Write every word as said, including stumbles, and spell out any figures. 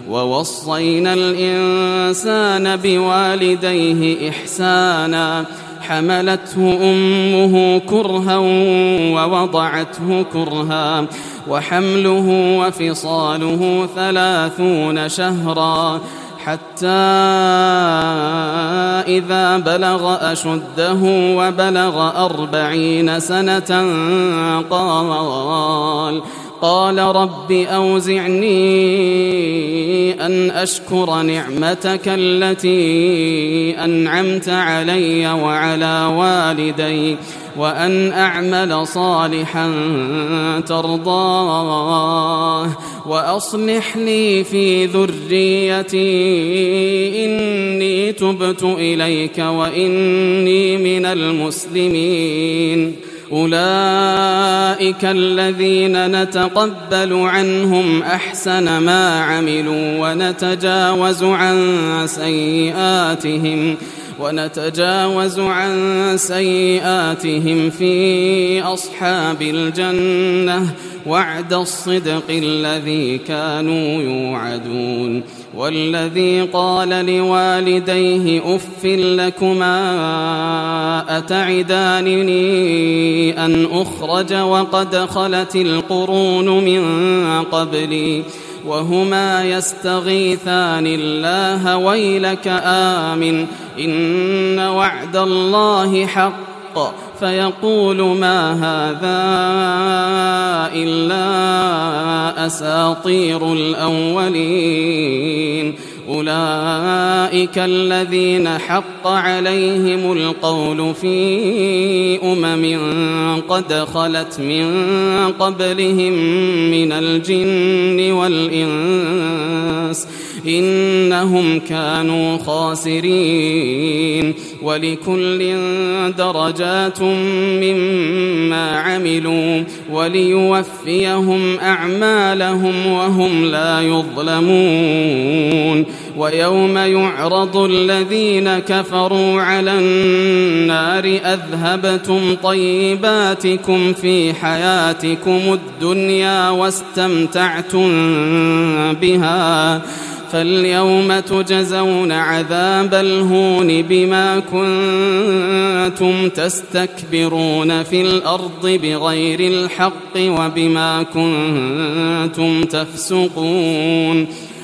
ووصينا الإنسان بوالديه إحسانا حملته أمه كرها ووضعته كرها وحمله وفصاله ثلاثون شهرا حتى إذا بلغ أشده وبلغ أربعين سنة قال قال رب أوزعني أن أشكر نعمتك التي أنعمت علي وعلى والدي وأن أعمل صالحا ترضاه وأصلح لي في ذريتي إني تبت إليك وإني من المسلمين. أولئك الذين نتقبل عنهم أحسن ما عملوا ونتجاوز عن سيئاتهم ونتجاوز عن سيئاتهم في أصحاب الجنة وعد الصدق الذي كانوا يوعدون. والذي قال لوالديه أف لكما أتعدانني أن أخرج وقد خلت القرون من قبلي وهما يستغيثان الله ويلك آمن إن وعد الله حق فيقول ما هذا إلا أساطير الأولين. أولئك الذين حق عليهم القول في أمم قد خلت من قبلهم من الجن والإنس إنهم كانوا خاسرين. ولكل درجات مما عملوا وليوفيهم أعمالهم وهم لا يظلمون. ويوم يعرض الذين كفروا على النار أذهبتم طيباتكم في حياتكم الدنيا واستمتعتم بها فاليوم تجزون عذاب الهون بما كنتم تستكبرون في الأرض بغير الحق وبما كنتم تفسقون.